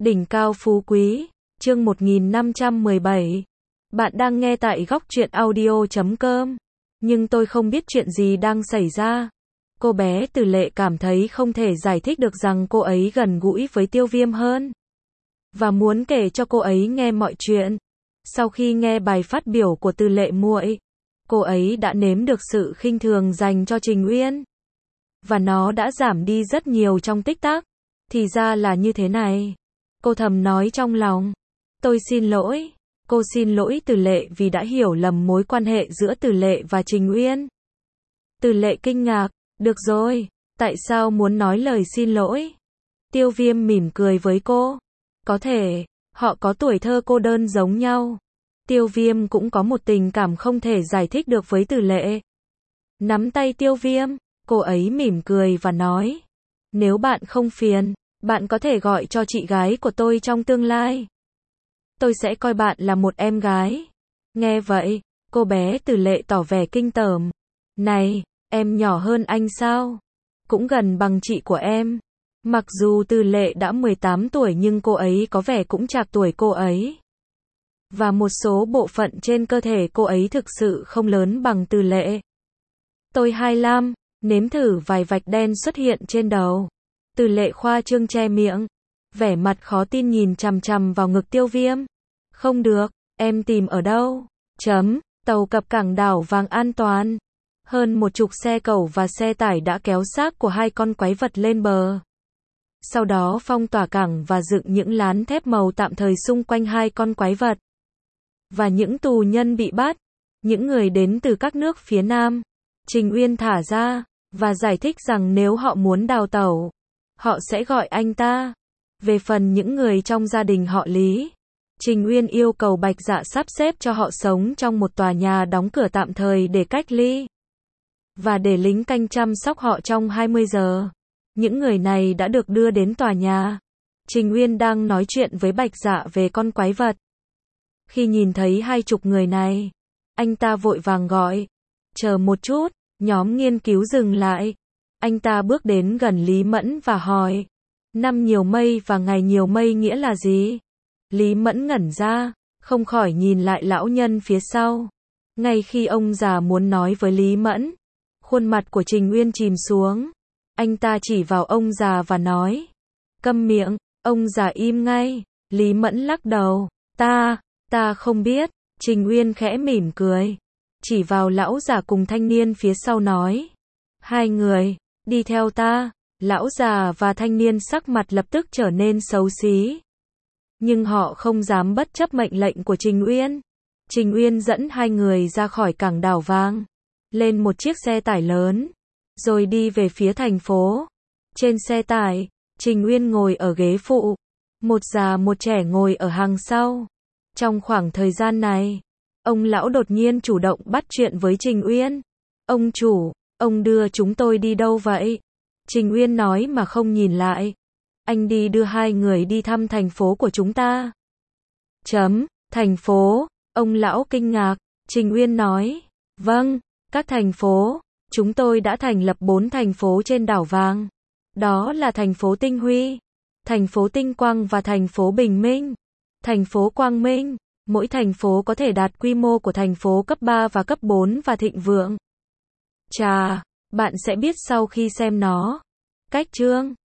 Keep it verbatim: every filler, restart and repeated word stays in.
Đỉnh cao phú quý, chương một nghìn năm trăm mười bảy. Bạn đang nghe tại góc truyện audio chấm com. Nhưng tôi không biết chuyện gì đang xảy ra. Cô bé Từ Lệ cảm thấy không thể giải thích được rằng cô ấy gần gũi với Tiêu Viêm hơn. Và muốn kể cho cô ấy nghe mọi chuyện. Sau khi nghe bài phát biểu của Từ Lệ muội, cô ấy đã nếm được sự khinh thường dành cho Trình Uyên. Và nó đã giảm đi rất nhiều trong tích tắc. Thì ra là như thế này. Cô thầm nói trong lòng. Tôi xin lỗi. Cô xin lỗi Từ Lệ vì đã hiểu lầm mối quan hệ giữa Từ Lệ và Trình Uyên. Từ Lệ kinh ngạc. Được rồi, tại sao muốn nói lời xin lỗi? Tiêu Viêm mỉm cười với cô. Có thể, họ có tuổi thơ cô đơn giống nhau. Tiêu Viêm cũng có một tình cảm không thể giải thích được với Từ Lệ. Nắm tay Tiêu Viêm, cô ấy mỉm cười và nói. Nếu bạn không phiền, bạn có thể gọi cho chị gái của tôi trong tương lai. Tôi sẽ coi bạn là một em gái. Nghe vậy, cô bé Từ Lệ tỏ vẻ kinh tởm. Này, em nhỏ hơn anh sao? Cũng gần bằng chị của em. Mặc dù Từ Lệ đã mười tám tuổi nhưng cô ấy có vẻ cũng trạc tuổi cô ấy. Và một số bộ phận trên cơ thể cô ấy thực sự không lớn bằng Từ Lệ. Tôi hai mươi lăm, nếm thử vài vạch đen xuất hiện trên đầu. Từ Lệ khoa trương che miệng, vẻ mặt khó tin nhìn chằm chằm vào ngực Tiêu Viêm. Không được, em tìm ở đâu? Chấm, tàu cập cảng đảo vàng an toàn. Hơn một chục xe cẩu và xe tải đã kéo xác của hai con quái vật lên bờ. Sau đó phong tỏa cảng và dựng những lán thép màu tạm thời xung quanh hai con quái vật. Và những tù nhân bị bắt, những người đến từ các nước phía Nam, Trình Uyên thả ra, và giải thích rằng nếu họ muốn đào tẩu, họ sẽ gọi anh ta. Về phần những người trong gia đình họ Lý, Trình Uyên yêu cầu Bạch Dạ sắp xếp cho họ sống trong một tòa nhà đóng cửa tạm thời để cách ly. Và để lính canh chăm sóc họ trong hai mươi giờ. Những người này đã được đưa đến tòa nhà. Trình Uyên đang nói chuyện với Bạch Dạ về con quái vật. Khi nhìn thấy hai chục người này, anh ta vội vàng gọi. Chờ một chút, nhóm nghiên cứu dừng lại. Anh ta bước đến gần Lý Mẫn và hỏi. Năm nhiều mây và ngày nhiều mây nghĩa là gì? Lý Mẫn ngẩn ra, không khỏi nhìn lại lão nhân phía sau. Ngay khi ông già muốn nói với Lý Mẫn, khuôn mặt của Trình Uyên chìm xuống. Anh ta chỉ vào ông già và nói. Câm miệng, ông già im ngay. Lý Mẫn lắc đầu. Ta, ta không biết. Trình Uyên khẽ mỉm cười. Chỉ vào lão già cùng thanh niên phía sau nói. Hai người, đi theo ta. Lão già và thanh niên sắc mặt lập tức trở nên xấu xí. Nhưng họ không dám bất chấp mệnh lệnh của Trình Uyên. Trình Uyên dẫn hai người ra khỏi cảng đảo vàng, lên một chiếc xe tải lớn, rồi đi về phía thành phố. Trên xe tải, Trình Uyên ngồi ở ghế phụ, một già một trẻ ngồi ở hàng sau. Trong khoảng thời gian này, ông lão đột nhiên chủ động bắt chuyện với Trình Uyên. Ông chủ, ông đưa chúng tôi đi đâu vậy? Trình Uyên nói mà không nhìn lại. Anh đi đưa hai người đi thăm thành phố của chúng ta. Chấm, thành phố, ông lão kinh ngạc. Trình Uyên nói. Vâng, các thành phố. Chúng tôi đã thành lập bốn thành phố trên đảo vàng. Đó là thành phố Tinh Huy, thành phố Tinh Quang và thành phố Bình Minh. Thành phố Quang Minh, mỗi thành phố có thể đạt quy mô của thành phố cấp ba và cấp bốn và thịnh vượng. Chà, bạn sẽ biết sau khi xem nó. Cách chương